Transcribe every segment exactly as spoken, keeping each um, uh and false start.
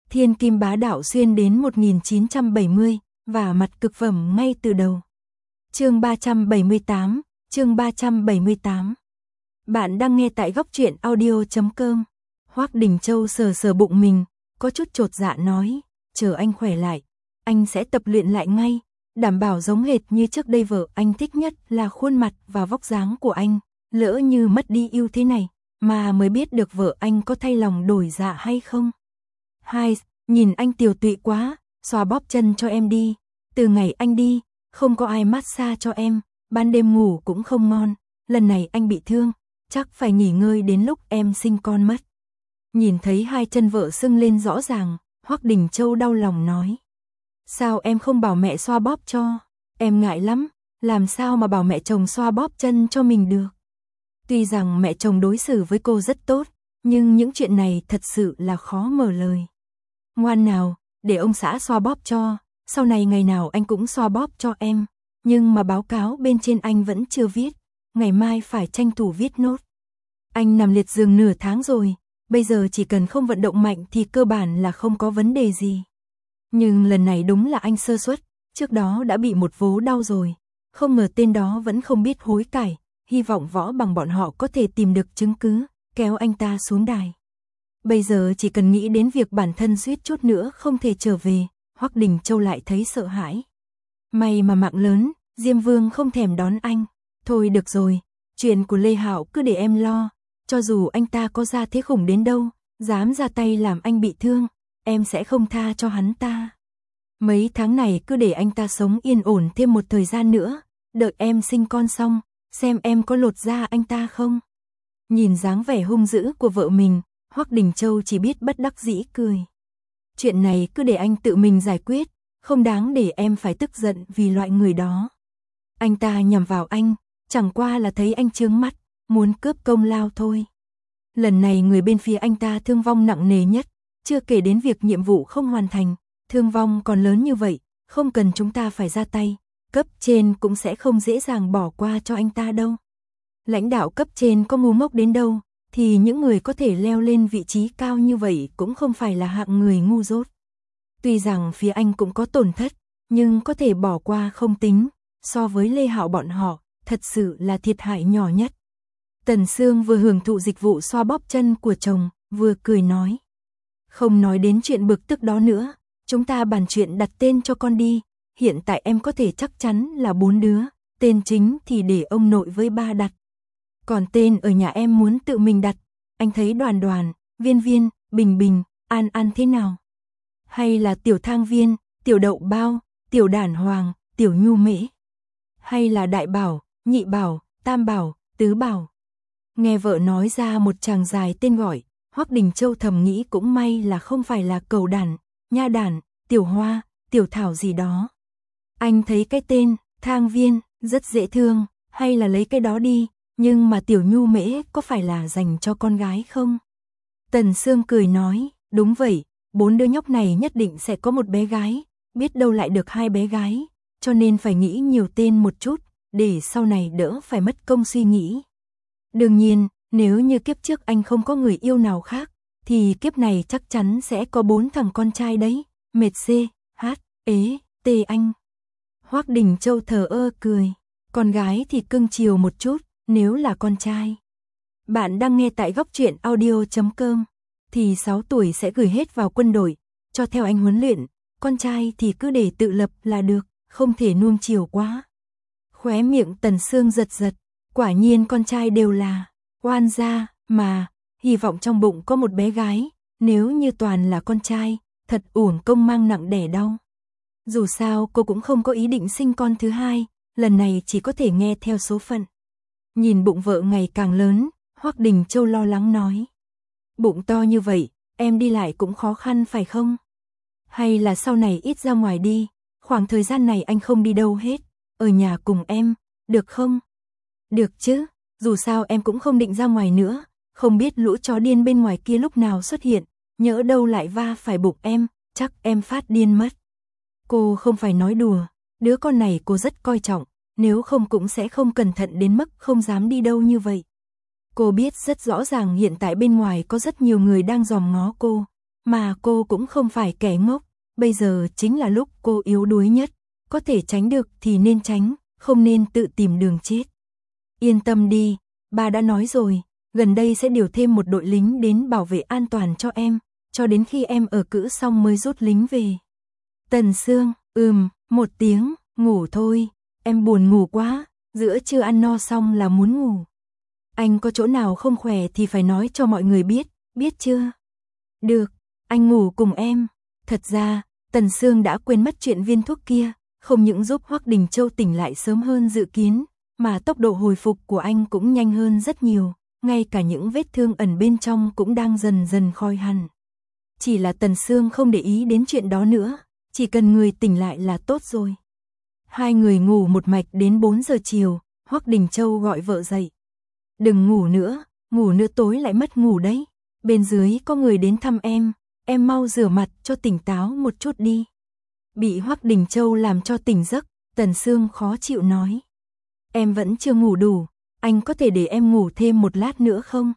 Thiên kim bá đạo xuyên đến một nghìn chín trăm bảy mươi, và mặt cực phẩm ngay từ đầu. Chương ba trăm bảy mươi tám, chương ba trăm bảy mươi tám. Bạn đang nghe tại góc truyện audio chấm com. Hoắc Đình Châu sờ sờ bụng mình, có chút chột dạ nói, chờ anh khỏe lại, anh sẽ tập luyện lại ngay, đảm bảo giống hệt như trước đây. Vợ anh thích nhất là khuôn mặt và vóc dáng của anh, lỡ như mất đi ưu thế này, mà mới biết được vợ anh có thay lòng đổi dạ hay không. Hai, nhìn anh tiều tụy quá, xoa bóp chân cho em đi, từ ngày anh đi, không có ai massage cho em, ban đêm ngủ cũng không ngon, lần này anh bị thương, chắc phải nghỉ ngơi đến lúc em sinh con mất. Nhìn thấy hai chân vợ sưng lên rõ ràng, Hoắc Đình Châu đau lòng nói. Sao em không bảo mẹ xoa bóp cho, em ngại lắm, làm sao mà bảo mẹ chồng xoa bóp chân cho mình được. Tuy rằng mẹ chồng đối xử với cô rất tốt, nhưng những chuyện này thật sự là khó mở lời. Ngoan nào, để ông xã xoa bóp cho, sau này ngày nào anh cũng xoa bóp cho em, nhưng mà báo cáo bên trên anh vẫn chưa viết, ngày mai phải tranh thủ viết nốt. Anh nằm liệt giường nửa tháng rồi, bây giờ chỉ cần không vận động mạnh thì cơ bản là không có vấn đề gì. Nhưng lần này đúng là anh sơ suất, trước đó đã bị một vố đau rồi, không ngờ tên đó vẫn không biết hối cải, hy vọng Võ Bằng bọn họ có thể tìm được chứng cứ, kéo anh ta xuống đài. Bây giờ chỉ cần nghĩ đến việc bản thân suýt chút nữa không thể trở về, Hoắc Đình Châu lại thấy sợ hãi. May mà mạng lớn, Diêm Vương không thèm đón anh. Thôi được rồi, chuyện của Lê Hạo cứ để em lo, cho dù anh ta có ra thế khủng đến đâu, dám ra tay làm anh bị thương, em sẽ không tha cho hắn ta. Mấy tháng này cứ để anh ta sống yên ổn thêm một thời gian nữa, đợi em sinh con xong, xem em có lột da anh ta không. Nhìn dáng vẻ hung dữ của vợ mình, Hoắc Đình Châu chỉ biết bất đắc dĩ cười. Chuyện này cứ để anh tự mình giải quyết, không đáng để em phải tức giận vì loại người đó. Anh ta nhằm vào anh, chẳng qua là thấy anh chướng mắt, muốn cướp công lao thôi. Lần này người bên phía anh ta thương vong nặng nề nhất, chưa kể đến việc nhiệm vụ không hoàn thành, thương vong còn lớn như vậy, không cần chúng ta phải ra tay, cấp trên cũng sẽ không dễ dàng bỏ qua cho anh ta đâu. Lãnh đạo cấp trên có ngu ngốc đến đâu, thì những người có thể leo lên vị trí cao như vậy cũng không phải là hạng người ngu dốt. Tuy rằng phía anh cũng có tổn thất, nhưng có thể bỏ qua không tính, so với Lê Hạo bọn họ, thật sự là thiệt hại nhỏ nhất. Tần Sương vừa hưởng thụ dịch vụ xoa bóp chân của chồng, vừa cười nói. Không nói đến chuyện bực tức đó nữa, chúng ta bàn chuyện đặt tên cho con đi, hiện tại em có thể chắc chắn là bốn đứa, tên chính thì để ông nội với ba đặt. Còn tên ở nhà em muốn tự mình đặt, anh thấy Đoàn Đoàn, Viên Viên, Bình Bình, An An thế nào? Hay là Tiểu Thang Viên, Tiểu Đậu Bao, Tiểu Đản Hoàng, Tiểu Nhu Mễ? Hay là Đại Bảo, Nhị Bảo, Tam Bảo, Tứ Bảo? Nghe vợ nói ra một tràng dài tên gọi, Hoắc Đình Châu thầm nghĩ cũng may là không phải là Cầu Đản, Nha Đản, Tiểu Hoa, Tiểu Thảo gì đó. Anh thấy cái tên Thang Viên rất dễ thương, hay là lấy cái đó đi, nhưng mà Tiểu Nhu Mễ có phải là dành cho con gái không? Tần Sương cười nói, đúng vậy, bốn đứa nhóc này nhất định sẽ có một bé gái, biết đâu lại được hai bé gái, cho nên phải nghĩ nhiều tên một chút, để sau này đỡ phải mất công suy nghĩ. Đương nhiên, nếu như kiếp trước anh không có người yêu nào khác, thì kiếp này chắc chắn sẽ có bốn thằng con trai đấy, mệt xê, hát, ế, tê anh. Hoắc Đình Châu thờ ơ cười, con gái thì cưng chiều một chút, nếu là con trai. Bạn đang nghe tại góc truyện audio chấm com, thì sáu tuổi sẽ gửi hết vào quân đội, cho theo anh huấn luyện, con trai thì cứ để tự lập là được, không thể nuông chiều quá. Khóe miệng Tần Sương giật giật, quả nhiên con trai đều là oan gia, mà, hy vọng trong bụng có một bé gái, nếu như toàn là con trai, thật uổng công mang nặng đẻ đau. Dù sao cô cũng không có ý định sinh con thứ hai, lần này chỉ có thể nghe theo số phận. Nhìn bụng vợ ngày càng lớn, Hoắc Đình Châu lo lắng nói. Bụng to như vậy, em đi lại cũng khó khăn phải không? Hay là sau này ít ra ngoài đi, khoảng thời gian này anh không đi đâu hết, ở nhà cùng em, được không? Được chứ, dù sao em cũng không định ra ngoài nữa, không biết lũ chó điên bên ngoài kia lúc nào xuất hiện, nhỡ đâu lại va phải bụng em, chắc em phát điên mất. Cô không phải nói đùa, đứa con này cô rất coi trọng, nếu không cũng sẽ không cẩn thận đến mức không dám đi đâu như vậy. Cô biết rất rõ ràng hiện tại bên ngoài có rất nhiều người đang dòm ngó cô, Mà cô cũng không phải kẻ ngốc, bây giờ chính là lúc cô yếu đuối nhất, có thể tránh được thì nên tránh, không nên tự tìm đường chết. Yên tâm đi, ba đã nói rồi, gần đây sẽ điều thêm một đội lính đến bảo vệ an toàn cho em, cho đến khi em ở cữ xong mới rút lính về. Tần Sương, ừm, một tiếng, ngủ thôi, em buồn ngủ quá, giữa trưa ăn no xong là muốn ngủ. Anh có chỗ nào không khỏe thì phải nói cho mọi người biết, biết chưa? Được, anh ngủ cùng em. Thật ra, Tần Sương đã quên mất chuyện viên thuốc kia, không những giúp Hoắc Đình Châu tỉnh lại sớm hơn dự kiến, mà tốc độ hồi phục của anh cũng nhanh hơn rất nhiều, ngay cả những vết thương ẩn bên trong cũng đang dần dần khôi hẳn. Chỉ là Tần Sương không để ý đến chuyện đó nữa, chỉ cần người tỉnh lại là tốt rồi. Hai người ngủ một mạch đến bốn giờ chiều, Hoắc Đình Châu gọi vợ dậy. Đừng ngủ nữa, ngủ nữa tối lại mất ngủ đấy. Bên dưới có người đến thăm em, em mau rửa mặt cho tỉnh táo một chút đi. Bị Hoắc Đình Châu làm cho tỉnh giấc, Tần Sương khó chịu nói. Em vẫn chưa ngủ đủ, anh có thể để em ngủ thêm một lát nữa không?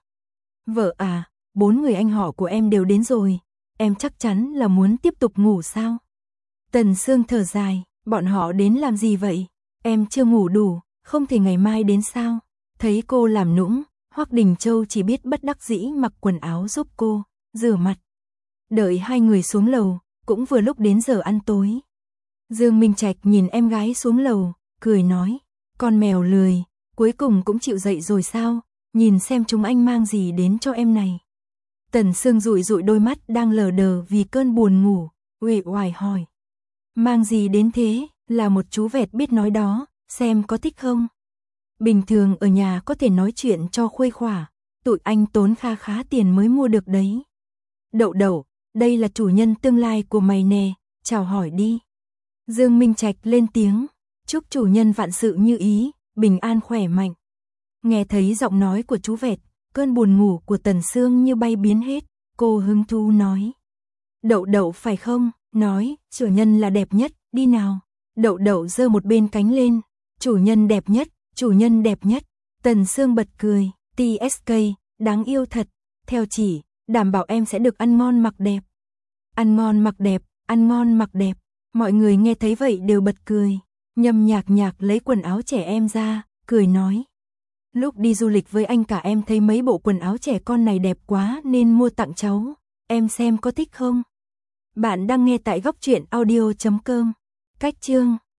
Vợ à, bốn người anh họ của em đều đến rồi, em chắc chắn là muốn tiếp tục ngủ sao? Tần Sương thở dài, bọn họ đến làm gì vậy? Em chưa ngủ đủ, không thể ngày mai đến sao? Thấy cô làm nũng, Hoắc Đình Châu chỉ biết bất đắc dĩ mặc quần áo giúp cô, rửa mặt. Đợi hai người xuống lầu, cũng vừa lúc đến giờ ăn tối. Dương Minh Trạch nhìn em gái xuống lầu, cười nói, con mèo lười, cuối cùng cũng chịu dậy rồi sao, nhìn xem chúng anh mang gì đến cho em này. Tần Sương dụi dụi đôi mắt đang lờ đờ vì cơn buồn ngủ, uể oải hỏi. Mang gì đến thế, là một chú vẹt biết nói đó, xem có thích không? Bình thường ở nhà có thể nói chuyện cho khuây khỏa, tụi anh tốn kha khá tiền mới mua được đấy. Đậu đậu, đây là chủ nhân tương lai của mày nè, chào hỏi đi. Dương Minh Trạch lên tiếng, chúc chủ nhân vạn sự như ý, bình an khỏe mạnh. Nghe thấy giọng nói của chú vẹt, cơn buồn ngủ của Tần Sương như bay biến hết, cô hứng thú nói. Đậu đậu phải không, nói, chủ nhân là đẹp nhất, đi nào. Đậu đậu giơ một bên cánh lên, chủ nhân đẹp nhất, chủ nhân đẹp nhất. Tần Sương bật cười, tê ét ca, đáng yêu thật, theo chỉ, đảm bảo em sẽ được ăn ngon mặc đẹp. Ăn ngon mặc đẹp, ăn ngon mặc đẹp, mọi người nghe thấy vậy đều bật cười. Nhâm Nhạc Nhạc lấy quần áo trẻ em ra, cười nói. Lúc đi du lịch với anh cả em thấy mấy bộ quần áo trẻ con này đẹp quá nên mua tặng cháu, em xem có thích không? Bạn đang nghe tại góc truyện audio chấm com. Cách chương